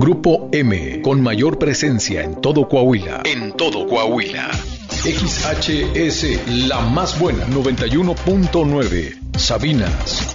Grupo M, con mayor presencia en todo Coahuila. XHS, la más buena, 91.9, Sabinas.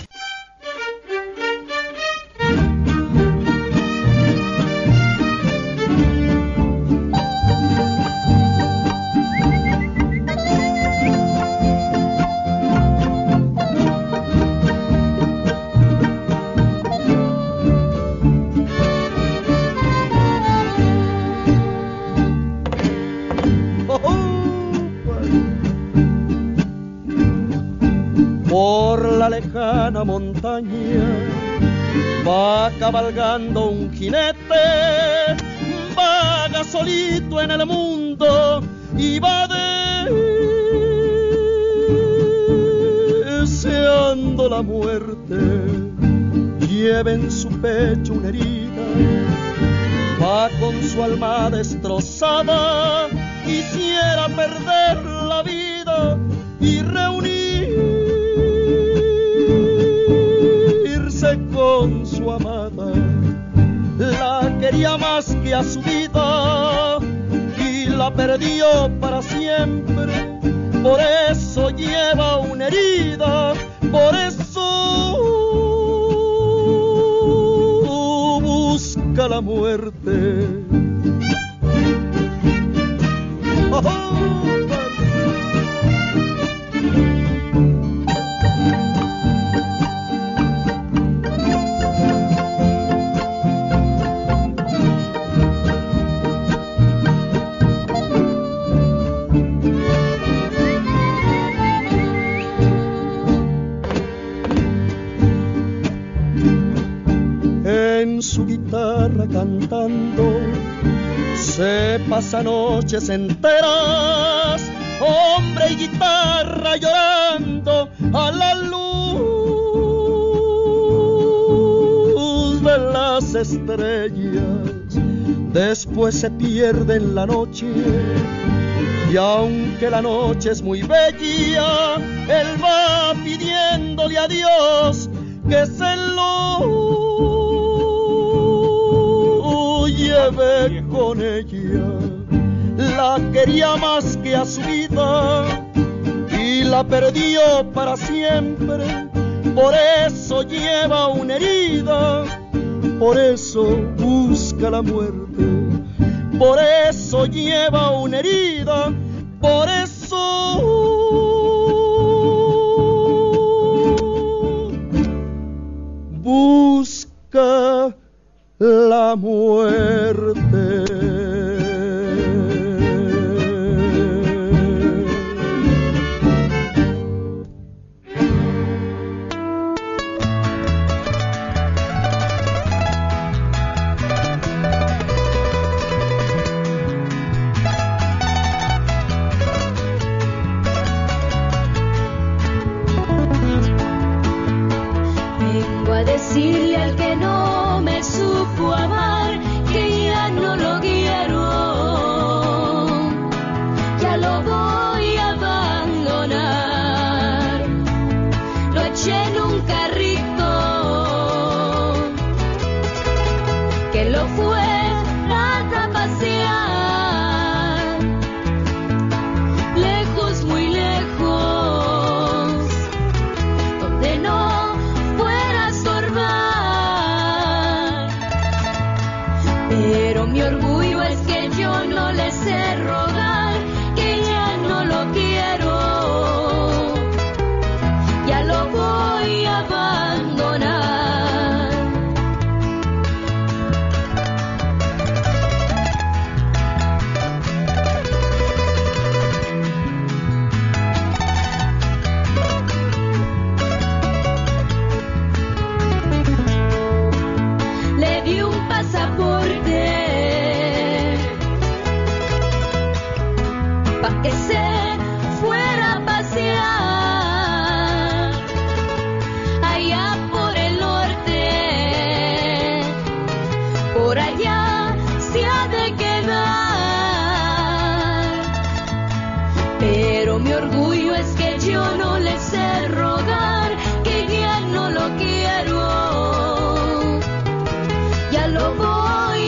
Montaña va cabalgando un jinete, vaga solito en el mundo y va deseando la muerte. Lleva en su pecho una herida, va con su alma destrozada, quisiera perder la vida y reunirse con su amada. La quería más que a su vida y la perdió para siempre. Por eso lleva una herida, por eso busca la muerte. Su guitarra cantando se pasa noches enteras, hombre y guitarra llorando a la luz de las estrellas. Después se pierde en la noche y aunque la noche es muy bella, él va pidiéndole a Dios que se lo lleve con ella. La quería más que a su vida y la perdió para siempre. Por eso lleva una herida, por eso busca la muerte. Por eso lleva una herida, por eso busca la muerte. Vengo a decirle al que no me supo amar que ya no lo quiero, ya lo voy a abandonar. Lo eché en un carrito que lo fue a pasear, lejos, muy lejos, donde no fuera a estorbar. Pero mi orgullo es que yo no le sé rogar, que ya no lo quiero, ya lo voy a abandonar. Le di un pasaporte pa' que se fuera a pasear allá por el norte, por allá se ha de quedar. Pero mi orgullo es que yo no le sé rogar, que ya no lo quiero, ya lo voy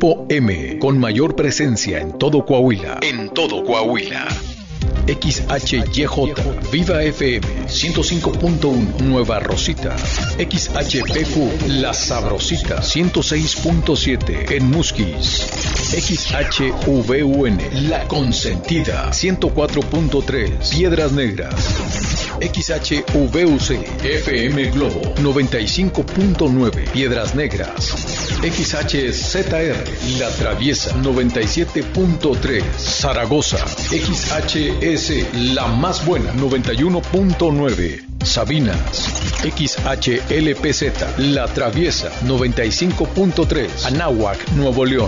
Grupo M, con mayor presencia en todo Coahuila. En todo Coahuila. XHYJ, Viva FM 105.1, Nueva Rosita. XHPQ, La Sabrosita 106.7, en Musquis. XHVUN, La Consentida 104.3, Piedras Negras. XHVUC, FM Globo 95.9, Piedras Negras. XHZR, La Traviesa 97.3, Zaragoza. XHS, La Más Buena 91.9, Sabinas. XHLPZ, La Traviesa 95.3, Anáhuac, Nuevo León.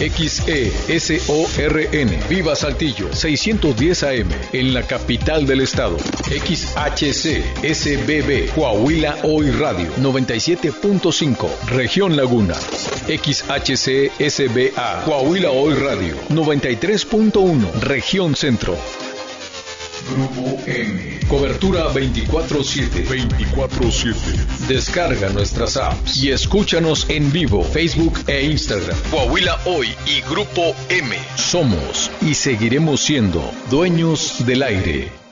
XESORN, Viva Saltillo 610 AM, en la capital del estado. XHC SBB, Coahuila Hoy Radio 97.5, Región Laguna. XHC SBA, Coahuila Hoy Radio 93.1, Región Centro. Grupo M. Cobertura 24/7. 24/7. Descarga nuestras apps y escúchanos en vivo, Facebook e Instagram. Coahuila Hoy y Grupo M. Somos y seguiremos siendo dueños del aire.